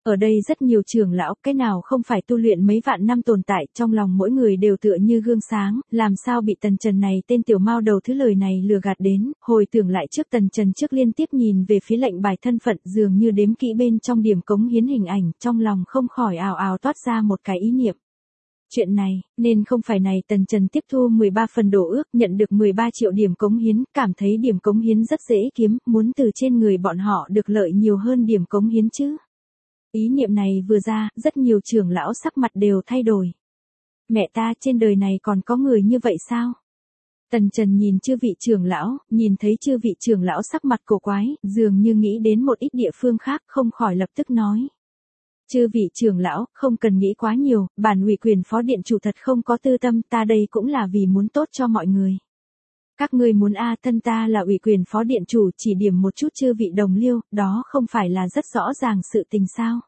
Ở đây rất nhiều trưởng lão, cái nào không phải tu luyện mấy vạn năm tồn tại, trong lòng mỗi người đều tựa như gương sáng, làm sao bị Tần Trần này tên tiểu mao đầu thứ lời này lừa gạt đến, hồi tưởng lại trước Tần Trần trước liên tiếp nhìn về phía lệnh bài thân phận dường như đếm kỹ bên trong điểm cống hiến hình ảnh, trong lòng không khỏi ào ào toát ra một cái ý niệm. Chuyện này, nên không phải này Tần Trần tiếp thu 13 phần đồ ước, nhận được 13 triệu điểm cống hiến, cảm thấy điểm cống hiến rất dễ kiếm, muốn từ trên người bọn họ được lợi nhiều hơn điểm cống hiến chứ. Ý niệm này vừa ra, rất nhiều trưởng lão sắc mặt đều thay đổi. Mẹ ta, trên đời này còn có người như vậy sao? Tần Trần nhìn chư vị trưởng lão, nhìn thấy chư vị trưởng lão sắc mặt cổ quái, dường như nghĩ đến một ít địa phương khác, không khỏi lập tức nói. Chư vị trưởng lão, không cần nghĩ quá nhiều, bản ủy quyền phó điện chủ thật không có tư tâm, ta đây cũng là vì muốn tốt cho mọi người. Các ngươi muốn thân ta là ủy quyền phó điện chủ chỉ điểm một chút chư vị đồng liêu, đó không phải là rất rõ ràng sự tình sao.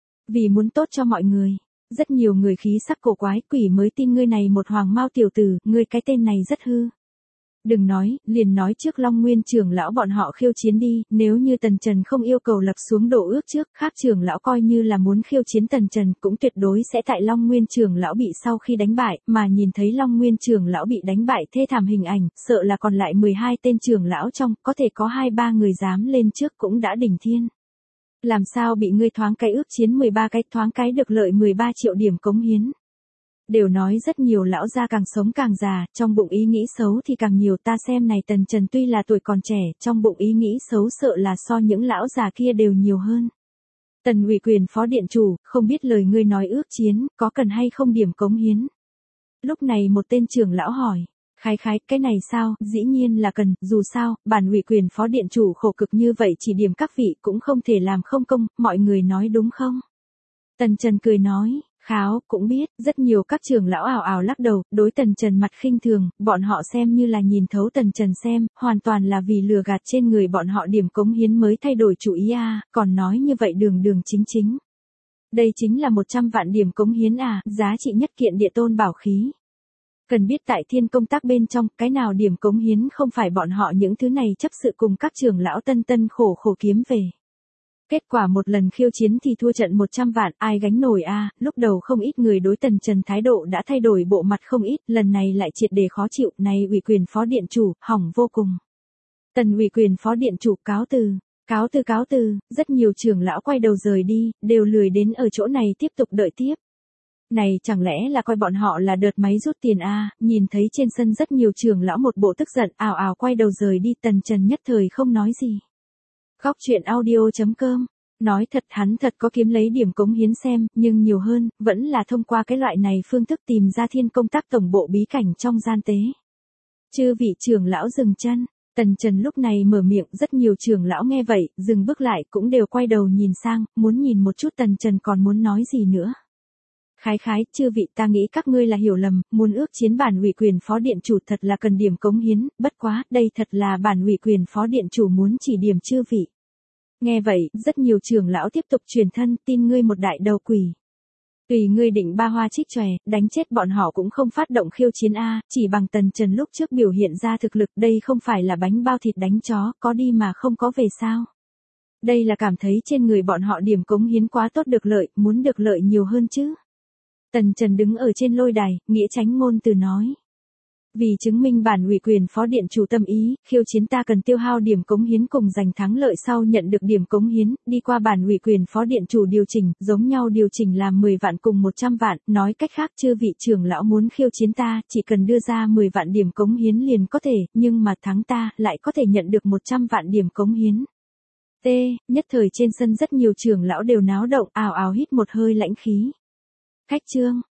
Vì muốn tốt cho mọi người, rất nhiều người khí sắc cổ quái, quỷ mới tin ngươi này một hoàng mao tiểu tử, ngươi cái tên này rất hư. Đừng nói, liền nói trước Long Nguyên trưởng lão bọn họ khiêu chiến đi, nếu như Tần Trần không yêu cầu lập xuống đồ ước trước, khác trưởng lão coi như là muốn khiêu chiến Tần Trần cũng tuyệt đối sẽ tại Long Nguyên trưởng lão bị sau khi đánh bại, mà nhìn thấy Long Nguyên trưởng lão bị đánh bại thê thảm hình ảnh, sợ là còn lại 12 tên trưởng lão trong, có thể có 2-3 người dám lên trước cũng đã đỉnh thiên. Làm sao bị ngươi thoáng cái ước chiến 13 cái thoáng cái được lợi 13 triệu điểm cống hiến. Đều nói rất nhiều lão gia càng sống càng già, trong bụng ý nghĩ xấu thì càng nhiều, ta xem này Tần Trần tuy là tuổi còn trẻ, trong bụng ý nghĩ xấu sợ là so những lão già kia đều nhiều hơn. Tần ủy quyền phó điện chủ, không biết lời ngươi nói ước chiến, có cần hay không điểm cống hiến? Lúc này một tên trưởng lão hỏi. Khái, cái này sao, dĩ nhiên là cần, dù sao, bản ủy quyền phó điện chủ khổ cực như vậy chỉ điểm các vị cũng không thể làm không công, mọi người nói đúng không? Tần Trần cười nói, kháo, cũng biết, rất nhiều các trưởng lão ảo ảo lắc đầu, đối Tần Trần mặt khinh thường, bọn họ xem như là nhìn thấu Tần Trần xem, hoàn toàn là vì lừa gạt trên người bọn họ điểm cống hiến mới thay đổi chủ ý còn nói như vậy đường chính. Đây chính là 100 vạn điểm cống hiến giá trị nhất kiện địa tôn bảo khí. Cần biết tại thiên công tác bên trong, cái nào điểm cống hiến không phải bọn họ những thứ này chấp sự cùng các trưởng lão tân khổ kiếm về. Kết quả một lần khiêu chiến thì thua trận 100 vạn, ai gánh nổi lúc đầu không ít người đối Tần Trần thái độ đã thay đổi bộ mặt không ít, lần này lại triệt để khó chịu, này ủy quyền phó điện chủ, hỏng vô cùng. Tần ủy quyền phó điện chủ cáo từ, rất nhiều trưởng lão quay đầu rời đi, đều lười đến ở chỗ này tiếp tục đợi tiếp. Này chẳng lẽ là coi bọn họ là đợt máy rút tiền nhìn thấy trên sân rất nhiều trưởng lão một bộ tức giận, ào ào quay đầu rời đi, Tần Trần nhất thời không nói gì. Góc truyện audio.com. Nói thật hắn thật có kiếm lấy điểm cống hiến xem, nhưng nhiều hơn, vẫn là thông qua cái loại này phương thức tìm ra thiên công tác tổng bộ bí cảnh trong gian tế. Chư vị trưởng lão dừng chân, Tần Trần lúc này mở miệng, rất nhiều trưởng lão nghe vậy, dừng bước lại cũng đều quay đầu nhìn sang, muốn nhìn một chút Tần Trần còn muốn nói gì nữa. Khái, chư vị ta nghĩ các ngươi là hiểu lầm, muốn ước chiến bản ủy quyền phó điện chủ thật là cần điểm cống hiến, bất quá, đây thật là bản ủy quyền phó điện chủ muốn chỉ điểm chư vị. Nghe vậy, rất nhiều trưởng lão tiếp tục truyền thân, tin ngươi một đại đầu quỷ. Tùy ngươi định ba hoa trích chòe, đánh chết bọn họ cũng không phát động khiêu chiến chỉ bằng Tần Trần lúc trước biểu hiện ra thực lực, đây không phải là bánh bao thịt đánh chó, có đi mà không có về sao. Đây là cảm thấy trên người bọn họ điểm cống hiến quá tốt được lợi, muốn được lợi nhiều hơn chứ. Tần Trần đứng ở trên lôi đài, nghĩa tránh ngôn từ nói. Vì chứng minh bản ủy quyền phó điện chủ tâm ý, khiêu chiến ta cần tiêu hao điểm cống hiến cùng giành thắng lợi sau nhận được điểm cống hiến, đi qua bản ủy quyền phó điện chủ điều chỉnh, giống nhau điều chỉnh làm 10 vạn cùng 100 vạn, nói cách khác chư vị trưởng lão muốn khiêu chiến ta, chỉ cần đưa ra 10 vạn điểm cống hiến liền có thể, nhưng mà thắng ta, lại có thể nhận được 100 vạn điểm cống hiến. Nhất thời trên sân rất nhiều trưởng lão đều náo động, ào ào hít một hơi lãnh khí. Khách trương,